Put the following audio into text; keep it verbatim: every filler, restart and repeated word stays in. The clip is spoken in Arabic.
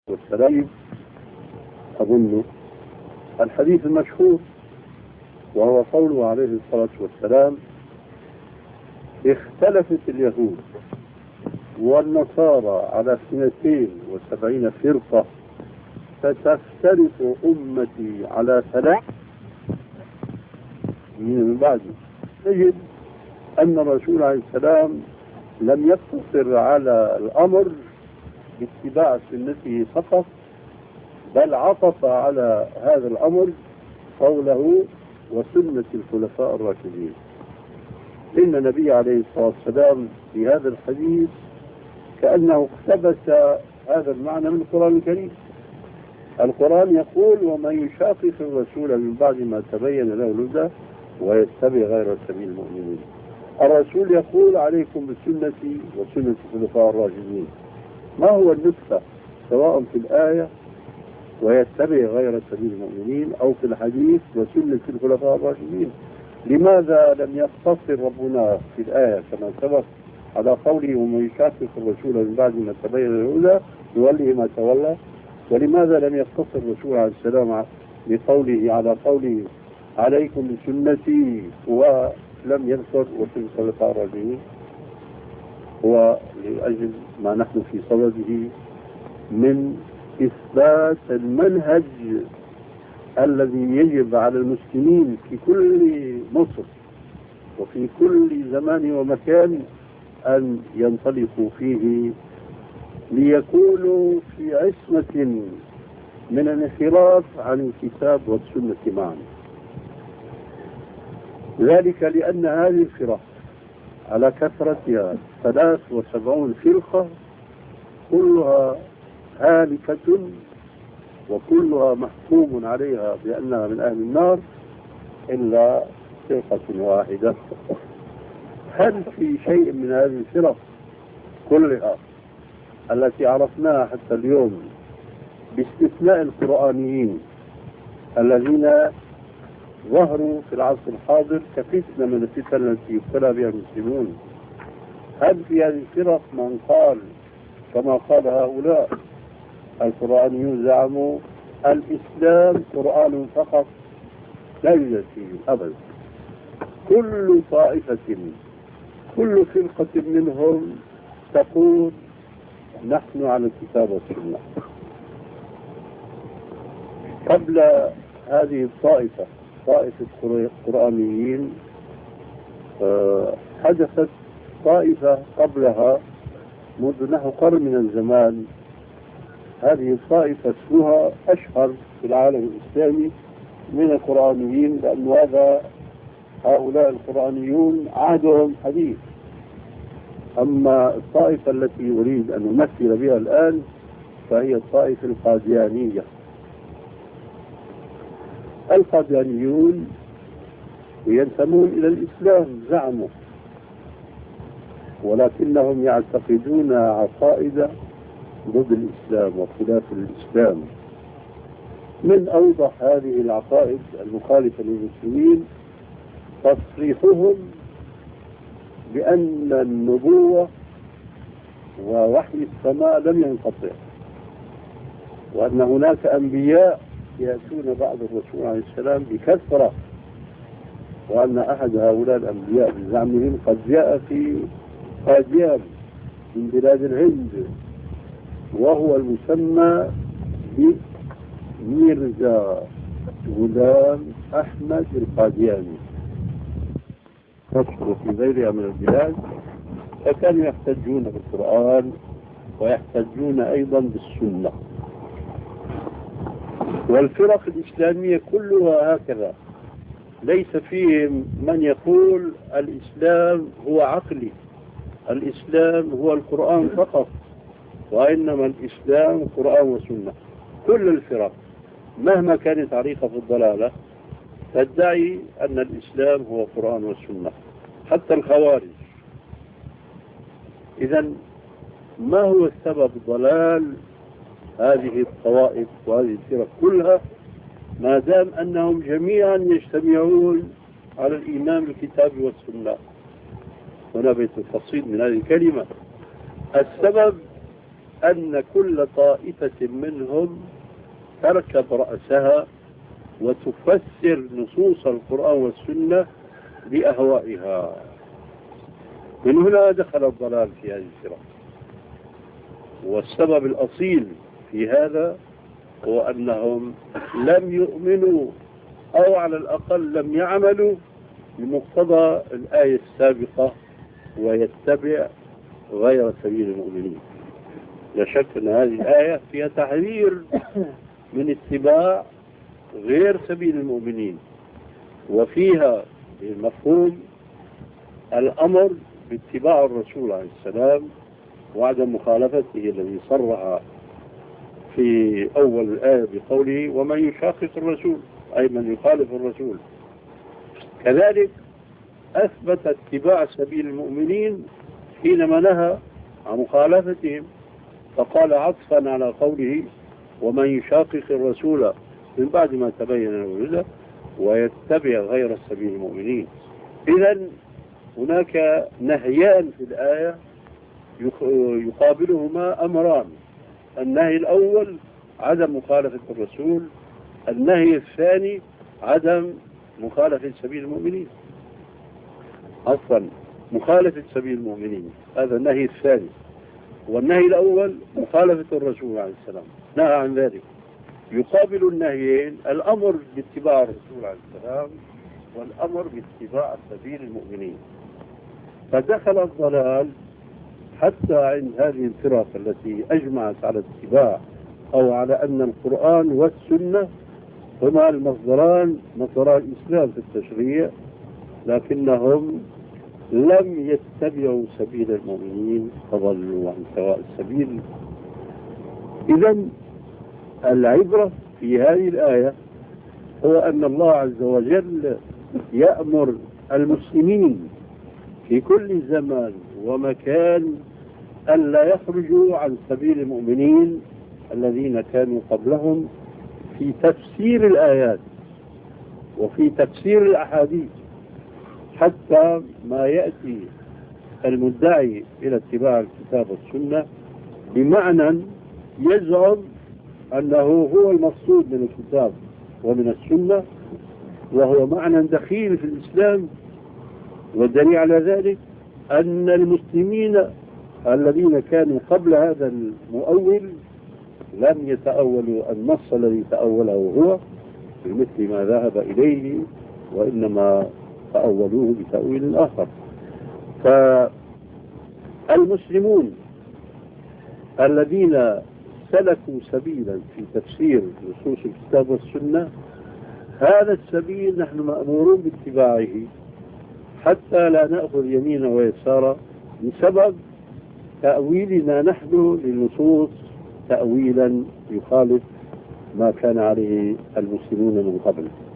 والسلام أظن الحديث المشهور، وهو قوله عليه الصلاة والسلام: اختلفت اليهود والنصارى على اثنتين وسبعين فرقة، فتفترق أمتي على ثلاث من بعد. نجد أن الرسول عليه السلام لم يقتصر على الأمر باتباع سنته فقط، بل عطف على هذا الأمر قوله: وسنة الخلفاء الراشدين. إن النبي عليه الصلاة والسلام في هذا الحديث كأنه اقتبس هذا المعنى من القرآن الكريم. القرآن يقول: ومن يشاقق الرسول من بعد ما تبين له الهدى ويتبع غير سبيل المؤمنين. الرسول يقول: عليكم بسنتي وسنة الخلفاء الراشدين. ما هو النسخة سواء في الآية ويتبع غير سبيل المؤمنين أو في الحديث وسنة الخلفاء الراشدين؟ لماذا لم يقتصر ربنا في الآية كما سبق على قوله: ومن يشاقق الرسول من بعد ما تبين له الهدى يوليه ما تولى؟ ولماذا لم يقتصر الرسول عليه السلام بقوله على قوله: عليكم بسنتي ولم يذكر وسنة الخلفاء الراشدين؟ هو لأجل ما نحن في صدده من إثبات المنهج الذي يجب على المسلمين في كل مصر وفي كل زمان ومكان أن ينطلقوا فيه ليكونوا في عصمة من الانحراف عن الكتاب والسنة معا. ذلك لأن هذه الفرق على كثرتها ثلاث وسبعون فرقة كلها هالكة وكلها محكوم عليها بأنها من أهل النار إلا فرقة واحدة. هل في شيء من هذه الفرق كلها التي عرفناها حتى اليوم باستثناء القرآنيين الذين ظهروا في العصر الحاضر كفتنة من الفتن التي يبتلى بها المسلمون، هل في هذه الفرق من قال كما قال هؤلاء القرآنيون زعموا الإسلام قرآن فقط؟ لا يوجد فيه أبدا. كل طائفة كل فرقة منهم تقول: نحن على الكتاب والسنة. قبل هذه الطائفة طائفة القرآنيين حدثت طائفة قبلها منذ نحو قرن من الزمان. هذه الطائفة اسمها أشهر في العالم الإسلامي من القرآنيين، لأن هذا هؤلاء القرآنيون عهدهم حديث. أما الطائفة التي أريد أن أمثل بها الآن فهي الطائفة القاديانية. القاديانيون ينتمون إلى الإسلام زعموا، ولكنهم يعتقدون عقائد ضد الإسلام وخلاف الإسلام. من أوضح هذه العقائد المخالفة للمسلمين تصريحهم بأن النبوة ووحي السماء لم ينقطع، وأن هناك أنبياء يأتون بعد الرسول عليه السلام بكثرة، وأن أحد هؤلاء الأنبياء بزعمهم قد جاء في قاديان من بلاد الهند، وهو المسمى بميرزا غلام أحمد القادياني، يكثر في غيرها من البلاد. فكانوا يحتجون بالقرآن ويحتجون أيضا بالسنة. والفرق الإسلامية كلها هكذا، ليس فيهم من يقول الإسلام هو عقلي، الإسلام هو القرآن فقط، وإنما الإسلام قرآن وسنة. كل الفرق مهما كانت عريقة في الضلالة تدعي أن الإسلام هو قرآن وسنة، حتى الخوارج. إذن ما هو السبب ضلال هذه الطوائف وهذه الفرق كلها ما دام أنهم جميعا يجتمعون على الإيمان بالكتاب والسنة؟ هنا بيت التفصيل من هذه الكلمة. السبب أن كل طائفة منهم تركب رأسها وتفسر نصوص القرآن والسنة بأهوائها. من هنا دخل الضلال في هذه الفرق. والسبب الأصيل في هذا هو أنهم لم يؤمنوا أو على الأقل لم يعملوا بمقتضى الآية السابقة ويتبع غير سبيل المؤمنين. لا شك أن هذه الآية فيها تحذير من اتباع غير سبيل المؤمنين، وفيها المفهوم الأمر باتباع الرسول عليه السلام وعدم مخالفته الذي صرح في أول الآية بقوله ومن يشاقق الرسول، أي من يخالف الرسول. كذلك أثبت اتباع سبيل المؤمنين حينما نهى عن مخالفتهم، فقال عطفا على قوله ومن يشاقق الرسول من بعد ما تبين له الهدى ويتبع غير سبيل المؤمنين. إذن هناك نهيان في الآية يقابلهما أمران: النهي الأول عدم مخالفة الرسول، النهي الثاني عدم مخالفة سبيل المؤمنين. أصلا مخالفة سبيل المؤمنين هذا النهي الثاني، والنهي الأول مخالفة الرسول عليه السلام نهى عن ذلك. يقابل النهيين الأمر باتباع الرسول عليه السلام والأمر باتباع سبيل المؤمنين. فدخل الضلال حتى عند هذه الفرق التي أجمعت على اتباع أو على أن القرآن والسنة هما المصدران مصدر الإسلام في التشريع، لكنهم لم يتبعوا سبيل المؤمنين فضلوا عن سواء السبيل. إذن العبرة في هذه الآية هو أن الله عز وجل يأمر المسلمين في كل زمان ومكان أن لا يخرجوا عن سبيل المؤمنين الذين كانوا قبلهم في تفسير الآيات وفي تفسير الأحاديث، حتى ما يأتي المدعي إلى اتباع الكتاب والسنة بمعنى يزعم أنه هو المقصود من الكتاب ومن السنة، وهو معنى دخيل في الإسلام. والدليل على ذلك أن المسلمين الذين كانوا قبل هذا المؤول لم يتأولوا النص الذي تأوله هو بمثل ما ذهب إليه، وإنما تأولوه بتأويل آخر. فالمسلمون الذين سلكوا سبيلا في تفسير نصوص الكتاب والسنة، هذا السبيل نحن مأمورون باتباعه حتى لا نأخذ يمينا ويسارا بسبب تأويلنا نحن للنصوص تأويلا يخالف ما كان عليه المسلمون من قبل.